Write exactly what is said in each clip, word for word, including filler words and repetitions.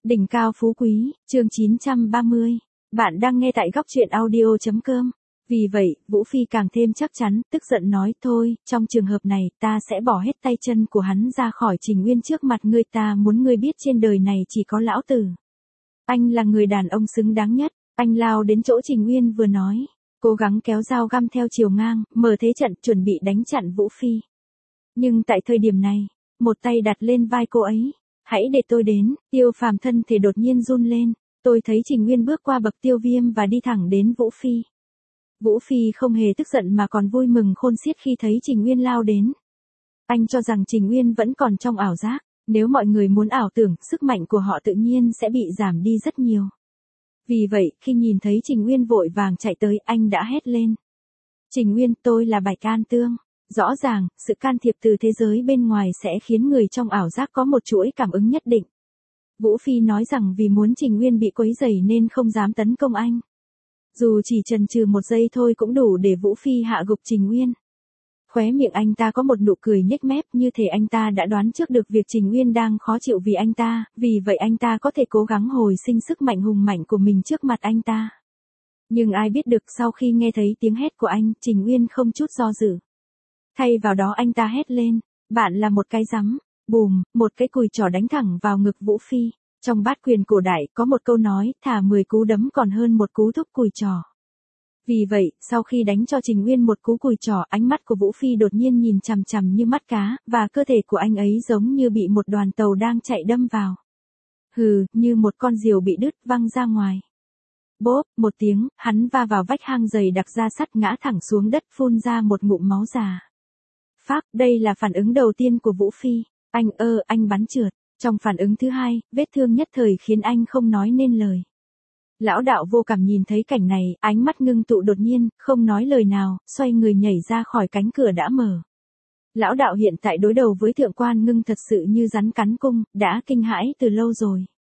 Đỉnh cao phú quý, chương chín trăm ba mươi. Bạn đang nghe tại góc truyện audio chấm com. Vì vậy, Vũ Phi càng thêm chắc chắn, tức giận nói thôi, trong trường hợp này ta sẽ bỏ hết tay chân của hắn ra khỏi Trình Nguyên trước mặt ngươi, ta muốn ngươi biết trên đời này chỉ có lão tử. Anh là người đàn ông xứng đáng nhất, anh lao đến chỗ Trình Nguyên vừa nói, cố gắng kéo dao găm theo chiều ngang, mở thế trận chuẩn bị đánh chặn Vũ Phi. Nhưng tại thời điểm này, một tay đặt lên vai cô ấy. Hãy để tôi đến, Tiêu Phàm thân thể đột nhiên run lên, tôi thấy Trình Nguyên bước qua bậc Tiêu Viêm và đi thẳng đến Vũ Phi. Vũ Phi không hề tức giận mà còn vui mừng khôn xiết khi thấy Trình Nguyên lao đến. Anh cho rằng Trình Nguyên vẫn còn trong ảo giác, nếu mọi người muốn ảo tưởng, sức mạnh của họ tự nhiên sẽ bị giảm đi rất nhiều. Vì vậy, khi nhìn thấy Trình Nguyên vội vàng chạy tới, anh đã hét lên. Trình Nguyên, tôi là Bạch An Tương. Rõ ràng, sự can thiệp từ thế giới bên ngoài sẽ khiến người trong ảo giác có một chuỗi cảm ứng nhất định. Vũ Phi nói rằng vì muốn Trình Nguyên bị quấy rầy nên không dám tấn công anh. Dù chỉ chần chừ một giây thôi cũng đủ để Vũ Phi hạ gục Trình Nguyên. Khóe miệng anh ta có một nụ cười nhếch mép, như thể anh ta đã đoán trước được việc Trình Nguyên đang khó chịu vì anh ta, vì vậy anh ta có thể cố gắng hồi sinh sức mạnh hùng mạnh của mình trước mặt anh ta. Nhưng ai biết được sau khi nghe thấy tiếng hét của anh, Trình Nguyên không chút do dự. Thay vào đó anh ta hét lên, bạn là một cái rắm, bùm, một cái cùi trỏ đánh thẳng vào ngực Vũ Phi. Trong bát quyền cổ đại có một câu nói, thà mười cú đấm còn hơn một cú thúc cùi trỏ. Vì vậy, sau khi đánh cho Trình Nguyên một cú cùi trỏ, ánh mắt của Vũ Phi đột nhiên nhìn chằm chằm như mắt cá, và cơ thể của anh ấy giống như bị một đoàn tàu đang chạy đâm vào. Hừ, như một con diều bị đứt văng ra ngoài. Bốp, một tiếng, hắn va vào vách hang dày đặc ra sắt ngã thẳng xuống đất phun ra một ngụm máu già. Phác, đây là phản ứng đầu tiên của Vũ Phi, anh ơ, anh bắn trượt. Trong phản ứng thứ hai, vết thương nhất thời khiến anh không nói nên lời. Lão đạo vô cảm nhìn thấy cảnh này, ánh mắt ngưng tụ đột nhiên, không nói lời nào, xoay người nhảy ra khỏi cánh cửa đã mở. Lão đạo hiện tại đối đầu với thượng quan Ngưng thật sự như rắn cắn cung, đã kinh hãi từ lâu rồi.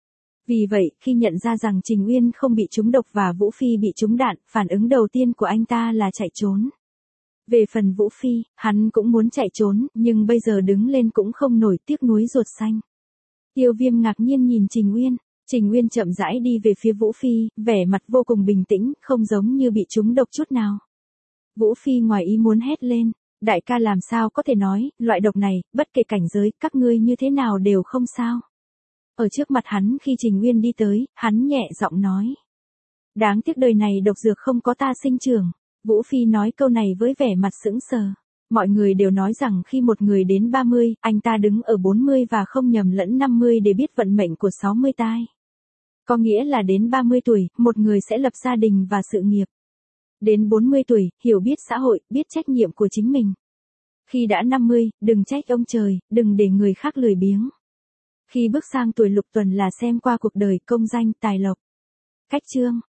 Vì vậy, khi nhận ra rằng Trình Nguyên không bị trúng độc và Vũ Phi bị trúng đạn, phản ứng đầu tiên của anh ta là chạy trốn. Về phần Vũ Phi, hắn cũng muốn chạy trốn, nhưng bây giờ đứng lên cũng không nổi, tiếc nuối ruột xanh. Tiêu Viêm ngạc nhiên nhìn Trình Nguyên, Trình Nguyên chậm rãi đi về phía Vũ Phi, vẻ mặt vô cùng bình tĩnh, không giống như bị trúng độc chút nào. Vũ Phi ngoài ý muốn hét lên, đại ca làm sao có thể nói, loại độc này, bất kể cảnh giới, các ngươi như thế nào đều không sao. Ở trước mặt hắn khi Trình Nguyên đi tới, hắn nhẹ giọng nói. Đáng tiếc đời này độc dược không có ta sinh trưởng. Vũ Phi nói câu này với vẻ mặt sững sờ. Mọi người đều nói rằng khi một người đến ba mươi, anh ta đứng ở bốn mươi và không nhầm lẫn năm mươi để biết vận mệnh của sáu mươi tai. Có nghĩa là đến ba mươi tuổi, một người sẽ lập gia đình và sự nghiệp. Đến bốn mươi tuổi, hiểu biết xã hội, biết trách nhiệm của chính mình. Khi đã năm mươi, đừng trách ông trời, đừng để người khác lười biếng. Khi bước sang tuổi lục tuần là xem qua cuộc đời, công danh, tài lộc. Cách chương.